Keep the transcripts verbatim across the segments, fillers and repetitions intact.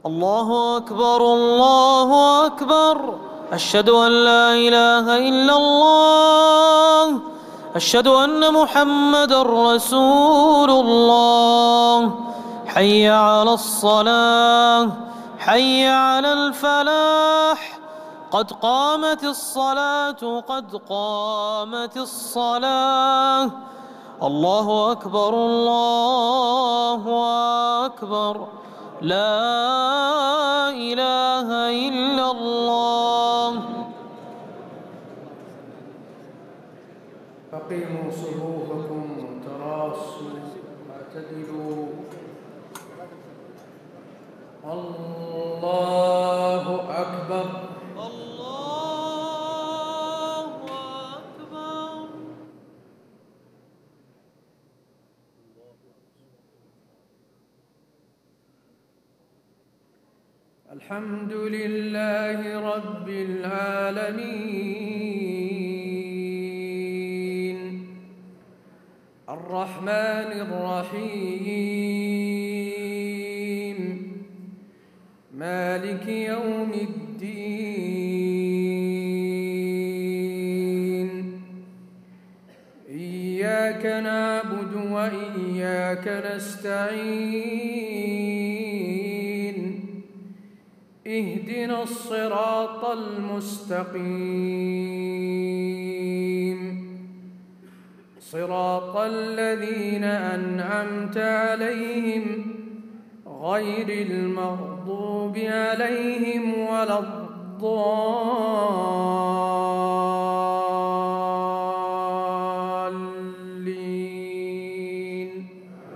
الله أكبر الله أكبر. أشهد أن لا إله إلا الله. أشهد أن محمدًا رسول الله. حي على الصلاة حي على الفلاح. قد قامت الصلاة قد قامت الصلاة. الله أكبر الله أكبر. لا إله إلا الله. أقيموا صفوفكم وتراصوا واعتدلوا. الله أكبر. الله أكبر. الحمد لله رب العالمين الرحمن الرحيم مالك يوم الدين. إياك نعبد وإياك نستعين. اهدنا الصراط المستقيم صراط الذين أنعمت عليهم غير المغضوب عليهم ولا الضالين.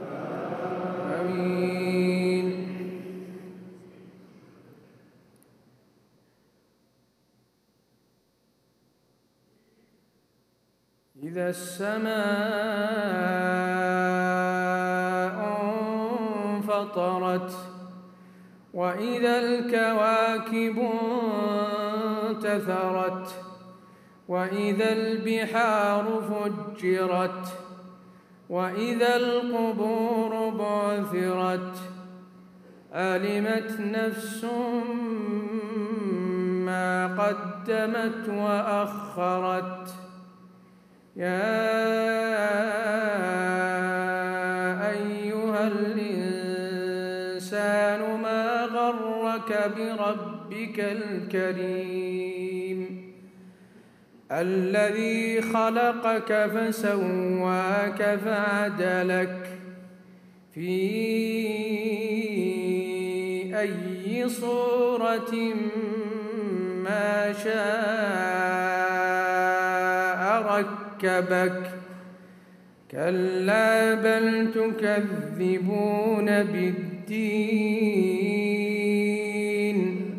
آمين. إذا السماء انفطرت وإذا الكواكب انتثرت وإذا البحار فجرت وإذا القبور بعثرت علمت نفس ما قدمت وأخرت. يا أيها الإنسان ما غرك بربك الكريم الذي خلقك فسواك فعدلك في أي صورة ما شاء ركبك. كلا بل تكذبون بالدين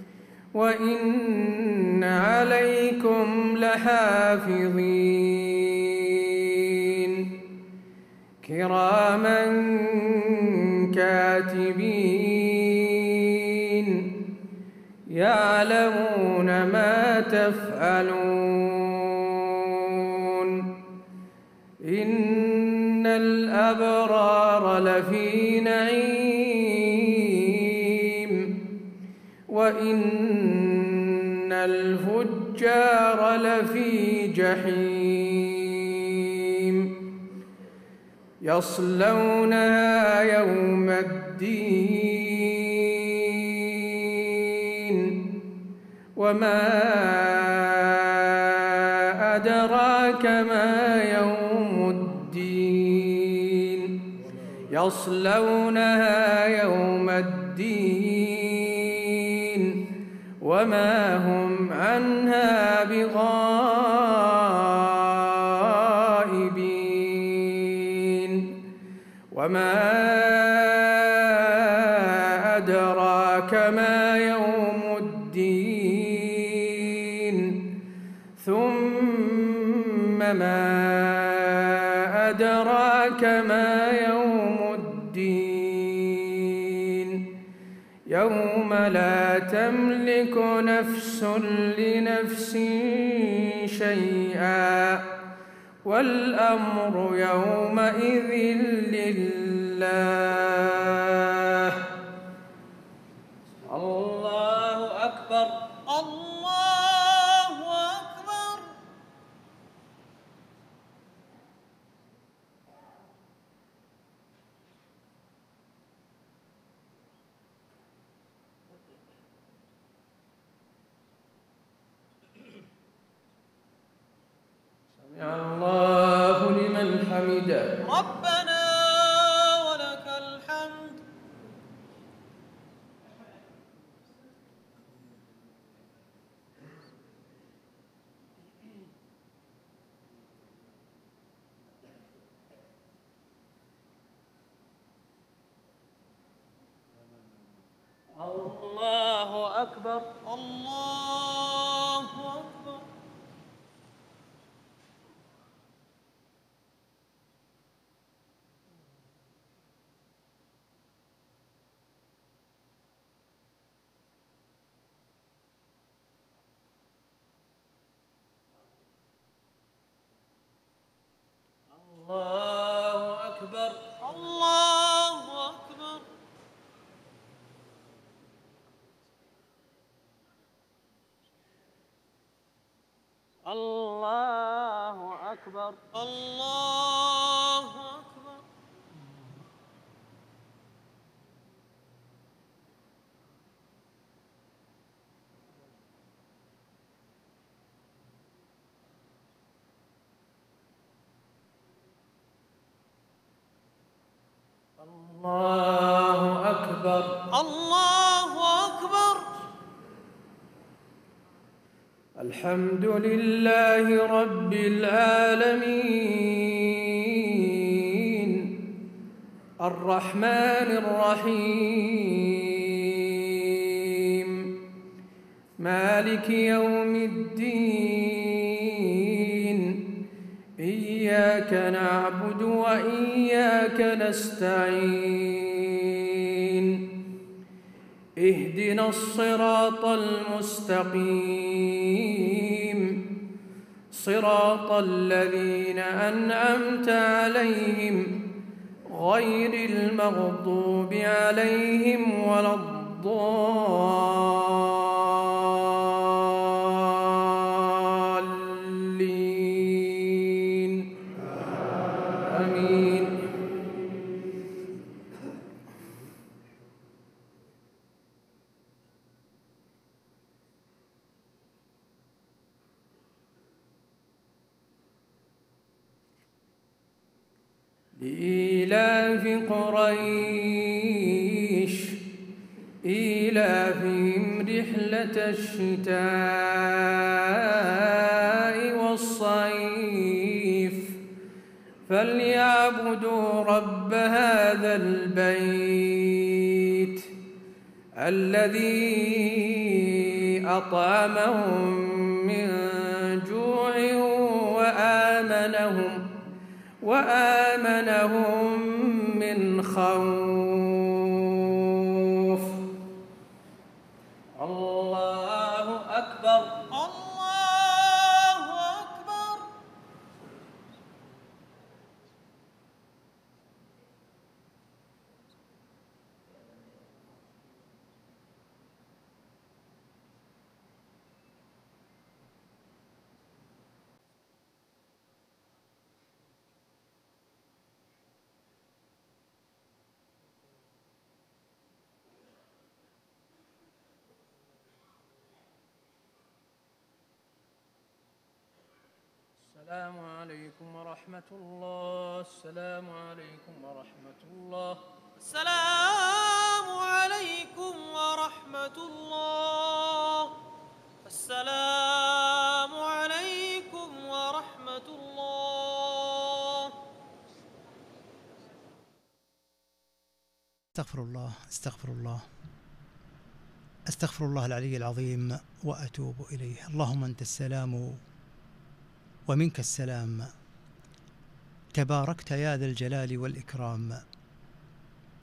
وإن عليكم لحافظين كراما كاتبين يعلمون ما تفعلون. إن الأبرار لفي نعيم وإن الفجار لفي جحيم يصلونها يوم الدين. وما أدراك ما يوم الدين. يصلونها يوم الدين وما هم عنها بغائبين. وما أدراك ما يوم الدين. ثم ما أدراك ما يوم الدين. يوم لا تملك نفس لنفس شيئا والأمر يومئذ لله. الله أكبر الله أكبر. الله أكبر الله أكبر. الله أكبر الله أكبر. الله أكبر الله أكبر. الحمد لله رب العالمين الرحمن الرحيم مالك يوم الدين إياك نعبد وإياك نستعين اهدنا الصراط المستقيم صراط الذين أنعمت عليهم غير المغضوب عليهم ولا الضالين آمين. لإيلاف قريش إيلافهم رحلة الشتاء والصيف فليعبدوا رب هذا البيت الذي أطعمهم من جوع وآمنهم وآمنهم من خوف. الله أكبر الله أكبر. السلام عليكم ورحمة الله. السلام عليكم ورحمة الله. السلام عليكم ورحمة الله. السلام عليكم ورحمة الله. استغفر الله استغفر الله استغفر الله العلي العظيم وأتوب إليه. اللهم أنت السلام ومنك السلام، تباركت يا ذا الجلال والإكرام.